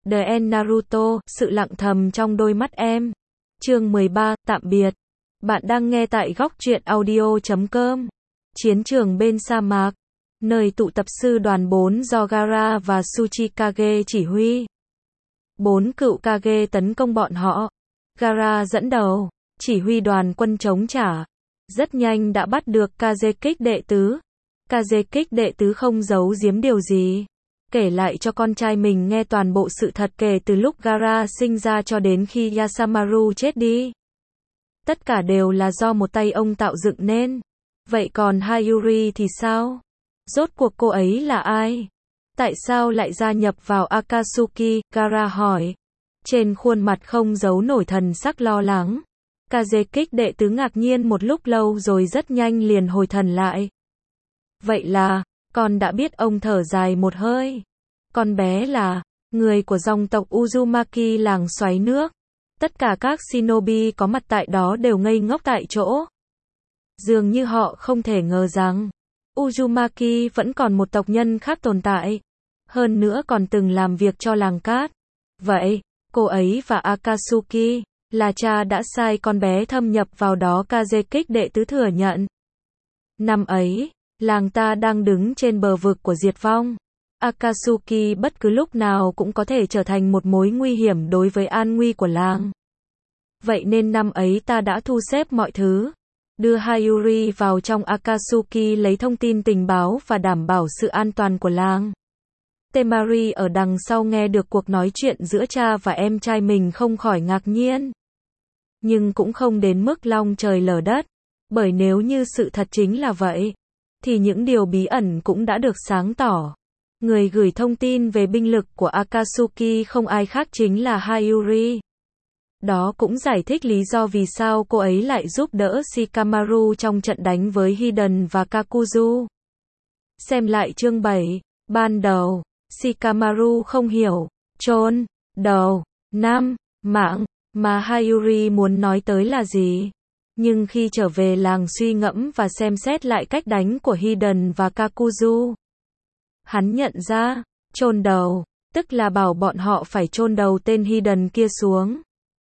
The End Naruto, sự lặng thầm trong đôi mắt em. Chương 13, tạm biệt. Bạn đang nghe tại góc truyện audio.com. Chiến trường bên sa mạc, nơi tụ tập sư đoàn 4 do Gaara và Tsuchikage chỉ huy. 4 cựu Kage tấn công bọn họ. Gaara dẫn đầu, chỉ huy đoàn quân chống trả. Rất nhanh đã bắt được Kazekage đệ tứ. Kazekage đệ tứ không giấu giếm điều gì. Kể lại cho con trai mình nghe toàn bộ sự thật kể từ lúc Gaara sinh ra cho đến khi Yasamaru chết đi. Tất cả đều là do một tay ông tạo dựng nên. Vậy còn Hayuri thì sao? Rốt cuộc cô ấy là ai? Tại sao lại gia nhập vào Akatsuki? Gaara hỏi. Trên khuôn mặt không giấu nổi thần sắc lo lắng. Kazekage đệ tứ ngạc nhiên một lúc lâu rồi rất nhanh liền hồi thần lại. Vậy là, con đã biết. Ông thở dài một hơi. Con bé là người của dòng tộc Uzumaki làng xoáy nước. Tất cả các shinobi có mặt tại đó đều ngây ngốc tại chỗ. Dường như họ không thể ngờ rằng Uzumaki vẫn còn một tộc nhân khác tồn tại. Hơn nữa còn từng làm việc cho làng cát. Vậy, cô ấy và Akatsuki là cha đã sai con bé thâm nhập vào đó. Kazekage đệ tứ thừa nhận. Năm ấy, làng ta đang đứng trên bờ vực của diệt vong. Akatsuki bất cứ lúc nào cũng có thể trở thành một mối nguy hiểm đối với an nguy của làng. Vậy nên năm ấy ta đã thu xếp mọi thứ. Đưa Hayuri vào trong Akatsuki lấy thông tin tình báo và đảm bảo sự an toàn của làng. Temari ở đằng sau nghe được cuộc nói chuyện giữa cha và em trai mình không khỏi ngạc nhiên. Nhưng cũng không đến mức long trời lở đất. Bởi nếu như sự thật chính là vậy, thì những điều bí ẩn cũng đã được sáng tỏ. Người gửi thông tin về binh lực của Akatsuki không ai khác chính là Hayuri. Đó cũng giải thích lý do vì sao cô ấy lại giúp đỡ Shikamaru trong trận đánh với Hidan và Kakuzu. Xem lại chương 7. Ban đầu, Shikamaru không hiểu, chôn đầu, năm mạng, mà Hayuri muốn nói tới là gì. Nhưng khi trở về làng suy ngẫm và xem xét lại cách đánh của Hidan và Kakuzu, hắn nhận ra, chôn đầu, tức là bảo bọn họ phải chôn đầu tên Hidan kia xuống.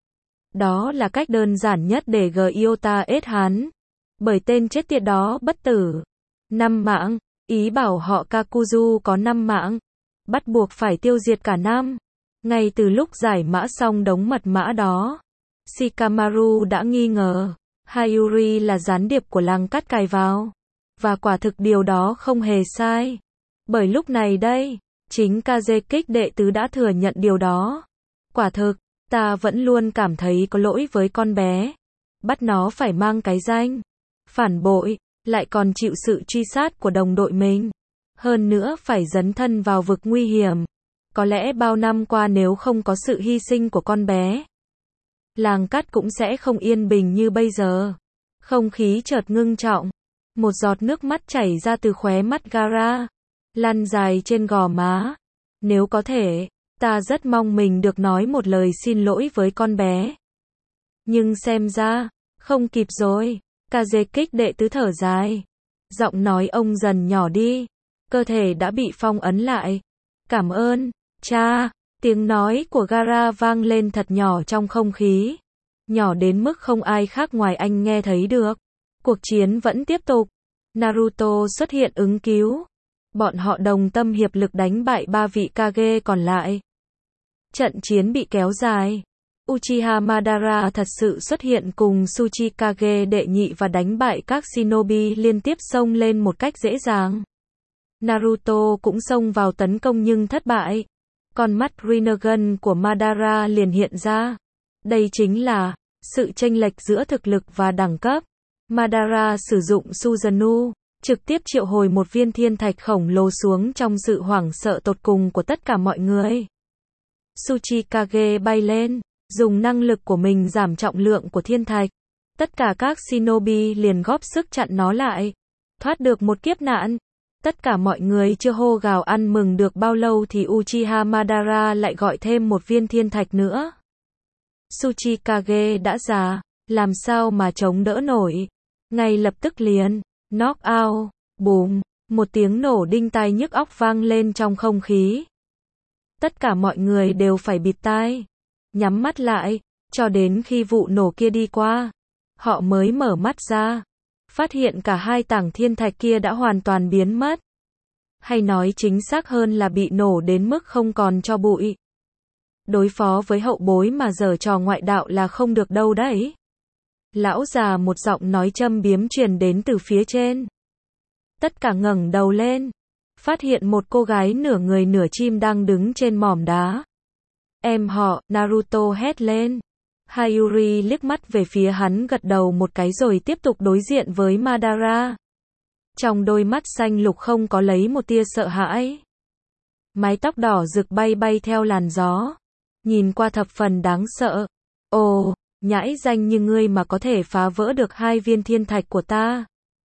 Đó là cách đơn giản nhất để Gyota ết hắn. Bởi tên chết tiệt đó bất tử. 5 mạng, ý bảo họ Kakuzu có 5 mạng. Bắt buộc phải tiêu diệt cả năm. Ngay từ lúc giải mã xong đống mật mã đó, Shikamaru đã nghi ngờ Hayuri là gián điệp của làng cát cài vào. Và quả thực điều đó không hề sai. Bởi lúc này đây, chính Kazekage đệ tứ đã thừa nhận điều đó. Quả thực, ta vẫn luôn cảm thấy có lỗi với con bé. Bắt nó phải mang cái danh phản bội, lại còn chịu sự truy sát của đồng đội mình. Hơn nữa phải dấn thân vào vực nguy hiểm. Có lẽ bao năm qua nếu không có sự hy sinh của con bé, làng cát cũng sẽ không yên bình như bây giờ. Không khí chợt ngưng trọng. Một giọt nước mắt chảy ra từ khóe mắt Gaara, lăn dài trên gò má. Nếu có thể, ta rất mong mình được nói một lời xin lỗi với con bé. Nhưng xem ra, không kịp rồi. Kazekage đệ tứ thở dài. Giọng nói ông dần nhỏ đi. Cơ thể đã bị phong ấn lại. Cảm ơn, cha. Tiếng nói của Gaara vang lên thật nhỏ trong không khí. Nhỏ đến mức không ai khác ngoài anh nghe thấy được. Cuộc chiến vẫn tiếp tục. Naruto xuất hiện ứng cứu. Bọn họ đồng tâm hiệp lực đánh bại 3 vị Kage còn lại. Trận chiến bị kéo dài. Uchiha Madara thật sự xuất hiện cùng Tsuchikage đệ nhị và đánh bại các shinobi liên tiếp xông lên một cách dễ dàng. Naruto cũng xông vào tấn công nhưng thất bại. Con mắt Rinnegan của Madara liền hiện ra. Đây chính là sự chênh lệch giữa thực lực và đẳng cấp. Madara sử dụng Susanoo, trực tiếp triệu hồi một viên thiên thạch khổng lồ xuống trong sự hoảng sợ tột cùng của tất cả mọi người. Tsuchikage bay lên, dùng năng lực của mình giảm trọng lượng của thiên thạch. Tất cả các shinobi liền góp sức chặn nó lại. Thoát được một kiếp nạn. Tất cả mọi người chưa hô gào ăn mừng được bao lâu thì Uchiha Madara lại gọi thêm một viên thiên thạch nữa. Tsuchikage đã già, làm sao mà chống đỡ nổi. Ngay lập tức liền, knock out, bùm, một tiếng nổ đinh tai nhức óc vang lên trong không khí. Tất cả mọi người đều phải bịt tai, nhắm mắt lại, cho đến khi vụ nổ kia đi qua. Họ mới mở mắt ra, phát hiện cả hai tảng thiên thạch kia đã hoàn toàn biến mất. Hay nói chính xác hơn là bị nổ đến mức không còn tro bụi. Đối phó với hậu bối mà giở trò ngoại đạo là không được đâu đấy. Lão già một giọng nói châm biếm truyền đến từ phía trên. Tất cả ngẩng đầu lên, phát hiện một cô gái nửa người nửa chim đang đứng trên mỏm đá. Em họ, Naruto hét lên. Hayuri liếc mắt về phía hắn gật đầu một cái rồi tiếp tục đối diện với Madara. Trong đôi mắt xanh lục không có lấy một tia sợ hãi. Mái tóc đỏ rực bay bay theo làn gió. Nhìn qua thập phần đáng sợ. Ồ, nhãi danh như ngươi mà có thể phá vỡ được 2 viên thiên thạch của ta.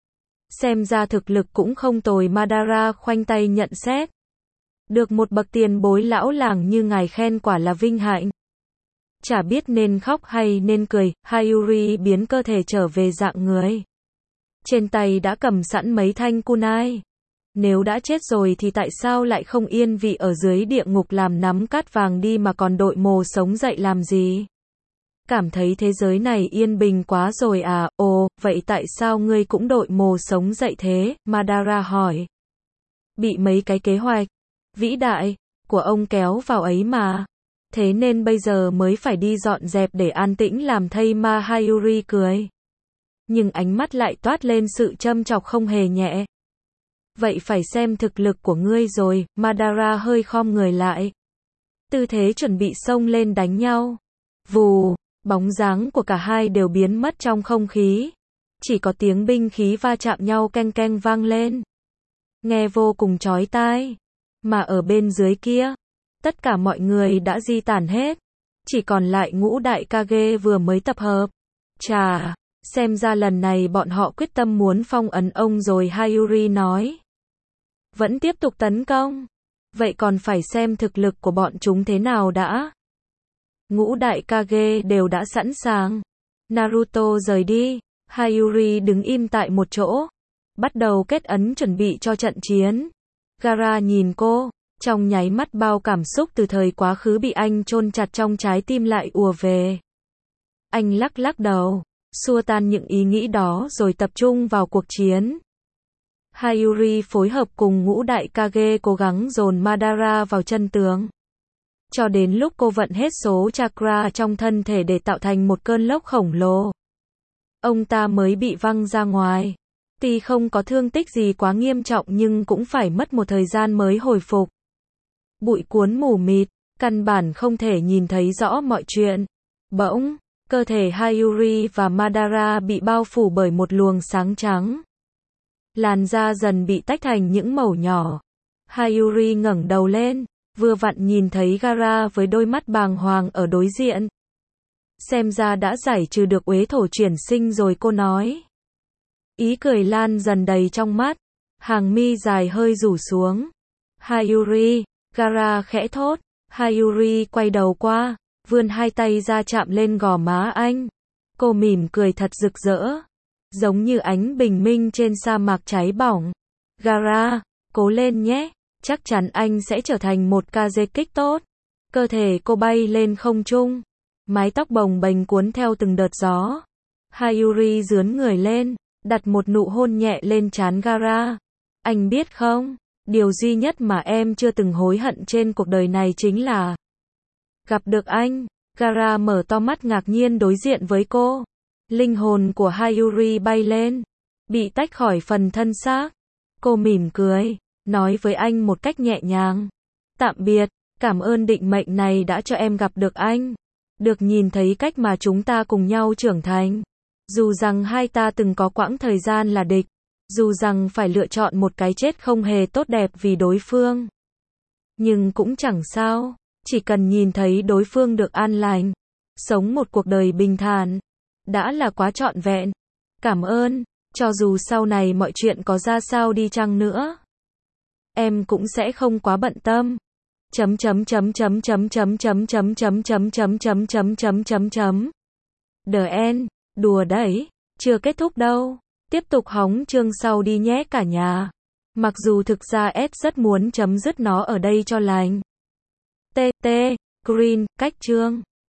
Xem ra thực lực cũng không tồi, Madara khoanh tay nhận xét. Được một bậc tiền bối lão làng như ngài khen quả là vinh hạnh. Chả biết nên khóc hay nên cười, Hayuri biến cơ thể trở về dạng người. Trên tay đã cầm sẵn mấy thanh kunai. Nếu đã chết rồi thì tại sao lại không yên vị ở dưới địa ngục làm nắm cát vàng đi mà còn đội mồ sống dậy làm gì? Cảm thấy thế giới này yên bình quá rồi à? Ồ, vậy tại sao ngươi cũng đội mồ sống dậy thế? Madara hỏi. Bị mấy cái kế hoạch vĩ đại của ông kéo vào ấy mà. Thế nên bây giờ mới phải đi dọn dẹp để an tĩnh làm thây ma. Hayuri cười. Nhưng ánh mắt lại toát lên sự châm chọc không hề nhẹ. Vậy phải xem thực lực của ngươi rồi. Madara hơi khom người lại. Tư thế chuẩn bị xông lên đánh nhau. Vù, bóng dáng của cả hai đều biến mất trong không khí. Chỉ có tiếng binh khí va chạm nhau keng keng vang lên. Nghe vô cùng chói tai. Mà ở bên dưới kia, tất cả mọi người đã di tản hết. Chỉ còn lại Ngũ Đại Kage vừa mới tập hợp. Chà, xem ra lần này bọn họ quyết tâm muốn phong ấn ông rồi, Hayuri nói. Vẫn tiếp tục tấn công. Vậy còn phải xem thực lực của bọn chúng thế nào đã. Ngũ Đại Kage đều đã sẵn sàng. Naruto rời đi. Hayuri đứng im tại một chỗ. Bắt đầu kết ấn chuẩn bị cho trận chiến. Gaara nhìn cô. Trong nháy mắt bao cảm xúc từ thời quá khứ bị anh chôn chặt trong trái tim lại ùa về. Anh lắc lắc đầu, xua tan những ý nghĩ đó rồi tập trung vào cuộc chiến. Hayuri phối hợp cùng Ngũ Đại Kage cố gắng dồn Madara vào chân tường. Cho đến lúc cô vận hết số chakra trong thân thể để tạo thành một cơn lốc khổng lồ. Ông ta mới bị văng ra ngoài. Tuy không có thương tích gì quá nghiêm trọng nhưng cũng phải mất một thời gian mới hồi phục. Bụi cuốn mù mịt, căn bản không thể nhìn thấy rõ mọi chuyện. Bỗng, cơ thể Hayuri và Madara bị bao phủ bởi một luồng sáng trắng. Làn da dần bị tách thành những mẩu nhỏ. Hayuri ngẩng đầu lên, vừa vặn nhìn thấy Gaara với đôi mắt bàng hoàng ở đối diện. Xem ra đã giải trừ được uế thổ chuyển sinh rồi, cô nói. Ý cười lan dần đầy trong mắt, hàng mi dài hơi rủ xuống. Hayuri, Gaara khẽ thốt. Hayuri quay đầu qua, vươn hai tay ra chạm lên gò má anh. Cô mỉm cười thật rực rỡ, giống như ánh bình minh trên sa mạc cháy bỏng. Gaara, cố lên nhé, chắc chắn anh sẽ trở thành một Kazekage tốt. Cơ thể cô bay lên không trung, mái tóc bồng bềnh cuốn theo từng đợt gió. Hayuri rướn người lên, đặt một nụ hôn nhẹ lên trán Gaara. Anh biết không, điều duy nhất mà em chưa từng hối hận trên cuộc đời này chính là gặp được anh. Gaara mở to mắt ngạc nhiên đối diện với cô. Linh hồn của Hayuri bay lên, bị tách khỏi phần thân xác. Cô mỉm cười, nói với anh một cách nhẹ nhàng. Tạm biệt, cảm ơn định mệnh này đã cho em gặp được anh. Được nhìn thấy cách mà chúng ta cùng nhau trưởng thành. Dù rằng hai ta từng có quãng thời gian là địch. Dù rằng phải lựa chọn một cái chết không hề tốt đẹp vì đối phương. Nhưng cũng chẳng sao, chỉ cần nhìn thấy đối phương được an lành, sống một cuộc đời bình thản, đã là quá trọn vẹn. Cảm ơn, cho dù sau này mọi chuyện có ra sao đi chăng nữa, em cũng sẽ không quá bận tâm. The end, đùa đấy, chưa kết thúc đâu. Tiếp tục hóng chương sau đi nhé cả nhà. Mặc dù thực ra S rất muốn chấm dứt nó ở đây cho lành. TT. Green, cách chương.